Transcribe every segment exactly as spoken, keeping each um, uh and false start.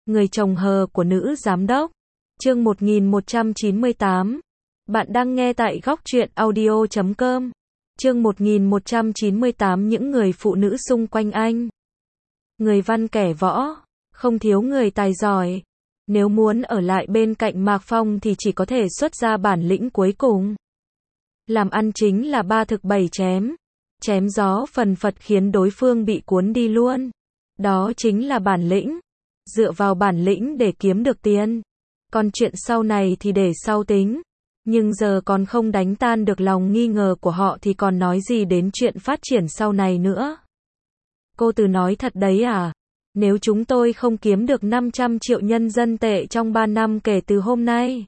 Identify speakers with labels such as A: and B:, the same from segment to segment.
A: Người chồng hờ của nữ giám đốc. Chương một nghìn một trăm chín mươi tám. Bạn đang nghe tại góc truyện audio chấm com. Chương một nghìn một trăm chín mươi tám. Những người phụ nữ xung quanh anh. Người văn kẻ võ, không thiếu người tài giỏi. Nếu muốn ở lại bên cạnh Mạc Phong thì chỉ có thể xuất ra bản lĩnh cuối cùng. Làm ăn chính là ba thực bảy chém. Chém gió phần phật khiến đối phương bị cuốn đi luôn. Đó chính là bản lĩnh. Dựa vào bản lĩnh để kiếm được tiền. Còn chuyện sau này thì để sau tính. Nhưng giờ còn không đánh tan được lòng nghi ngờ của họ thì còn nói gì đến chuyện phát triển sau này nữa. Cô Từ nói thật đấy à? Nếu chúng tôi không kiếm được năm trăm triệu nhân dân tệ trong ba năm kể từ hôm nay,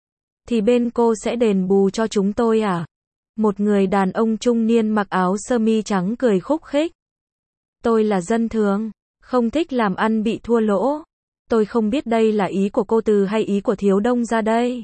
A: thì bên cô sẽ đền bù cho chúng tôi à? Một người đàn ông trung niên mặc áo sơ mi trắng cười khúc khích. Tôi là dân thường, không thích làm ăn bị thua lỗ. Tôi không biết đây là ý của cô Từ hay ý của Thiếu Đông ra đây.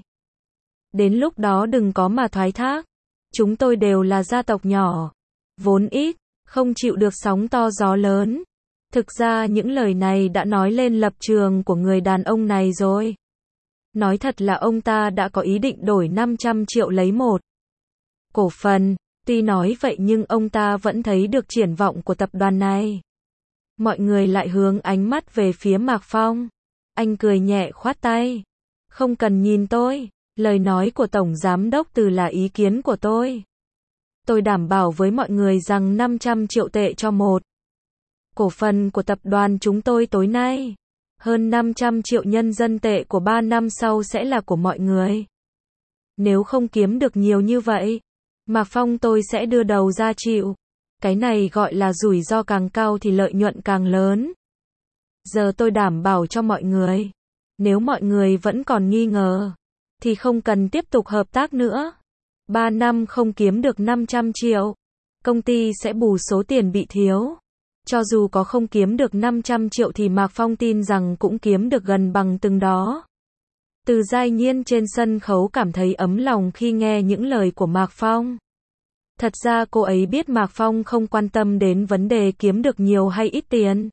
A: Đến lúc đó đừng có mà thoái thác. Chúng tôi đều là gia tộc nhỏ, vốn ít, không chịu được sóng to gió lớn. Thực ra những lời này đã nói lên lập trường của người đàn ông này rồi. Nói thật là ông ta đã có ý định đổi năm trăm triệu lấy một cổ phần. Tuy nói vậy nhưng ông ta vẫn thấy được triển vọng của tập đoàn này. Mọi người lại hướng ánh mắt về phía Mạc Phong. Anh cười nhẹ khoát tay. Không cần nhìn tôi. Lời nói của Tổng Giám đốc Từ là ý kiến của tôi. Tôi đảm bảo với mọi người rằng năm trăm triệu tệ cho một cổ phần của tập đoàn chúng tôi tối nay. Hơn năm trăm triệu nhân dân tệ của ba năm sau sẽ là của mọi người. Nếu không kiếm được nhiều như vậy, Mạc Phong tôi sẽ đưa đầu ra chịu. Cái này gọi là rủi ro càng cao thì lợi nhuận càng lớn. Giờ tôi đảm bảo cho mọi người. Nếu mọi người vẫn còn nghi ngờ, thì không cần tiếp tục hợp tác nữa. ba năm không kiếm được năm trăm triệu, công ty sẽ bù số tiền bị thiếu. Cho dù có không kiếm được năm trăm triệu thì Mạc Phong tin rằng cũng kiếm được gần bằng từng đó. Từ Giai Nhiên trên sân khấu cảm thấy ấm lòng khi nghe những lời của Mạc Phong. Thật ra cô ấy biết Mạc Phong không quan tâm đến vấn đề kiếm được nhiều hay ít tiền.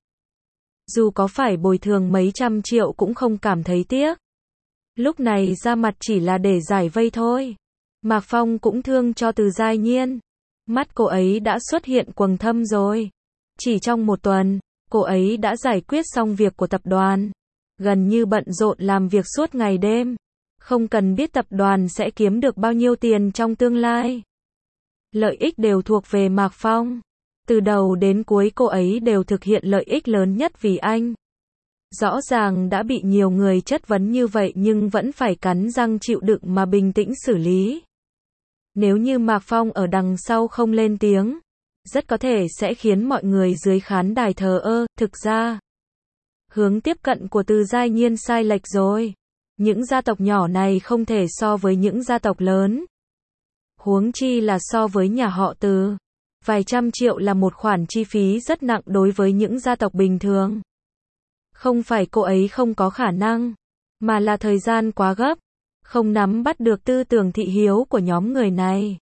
A: Dù có phải bồi thường mấy trăm triệu cũng không cảm thấy tiếc. Lúc này ra mặt chỉ là để giải vây thôi. Mạc Phong cũng thương cho Từ Giai Nhiên. Mắt cô ấy đã xuất hiện quầng thâm rồi. Chỉ trong một tuần, cô ấy đã giải quyết xong việc của tập đoàn. Gần như bận rộn làm việc suốt ngày đêm. Không cần biết tập đoàn sẽ kiếm được bao nhiêu tiền trong tương lai. Lợi ích đều thuộc về Mạc Phong. Từ đầu đến cuối cô ấy đều thực hiện lợi ích lớn nhất vì anh. Rõ ràng đã bị nhiều người chất vấn như vậy nhưng vẫn phải cắn răng chịu đựng mà bình tĩnh xử lý. Nếu như Mạc Phong ở đằng sau không lên tiếng, rất có thể sẽ khiến mọi người dưới khán đài thờ ơ. Thực ra, hướng tiếp cận của Từ Giai Nhiên sai lệch rồi. Những gia tộc nhỏ này không thể so với những gia tộc lớn. Huống chi là so với nhà họ Từ. Vài trăm triệu là một khoản chi phí rất nặng đối với những gia tộc bình thường. Không phải cô ấy không có khả năng, mà là thời gian quá gấp, không nắm bắt được tư tưởng thị hiếu của nhóm người này.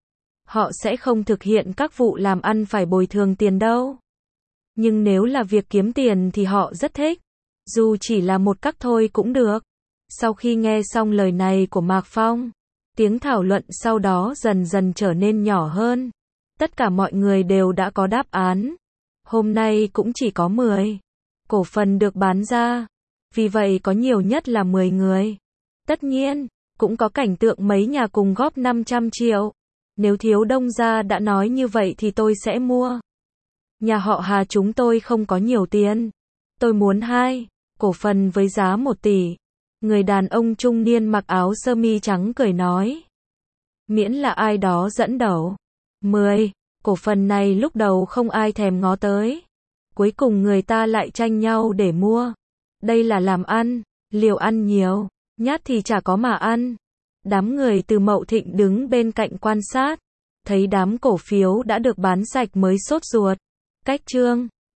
A: Họ sẽ không thực hiện các vụ làm ăn phải bồi thường tiền đâu. Nhưng nếu là việc kiếm tiền thì họ rất thích. Dù chỉ là một cắc thôi cũng được. Sau khi nghe xong lời này của Mạc Phong, tiếng thảo luận sau đó dần dần trở nên nhỏ hơn. Tất cả mọi người đều đã có đáp án. Hôm nay cũng chỉ có mười cổ phần được bán ra. Vì vậy có nhiều nhất là mười người. Tất nhiên, cũng có cảnh tượng mấy nhà cùng góp năm trăm triệu. Nếu Thiếu Đông gia đã nói như vậy thì tôi sẽ mua. Nhà họ Hà chúng tôi không có nhiều tiền. Tôi muốn hai cổ phần với giá một tỷ. Người đàn ông trung niên mặc áo sơ mi trắng cười nói. Miễn là ai đó dẫn đầu. mười cổ phần này lúc đầu không ai thèm ngó tới. Cuối cùng người ta lại tranh nhau để mua. Đây là làm ăn, liều ăn nhiều, nhát thì chả có mà ăn. Đám người từ Mậu Thịnh đứng bên cạnh quan sát. Thấy đám cổ phiếu đã được bán sạch mới sốt ruột. Cách chương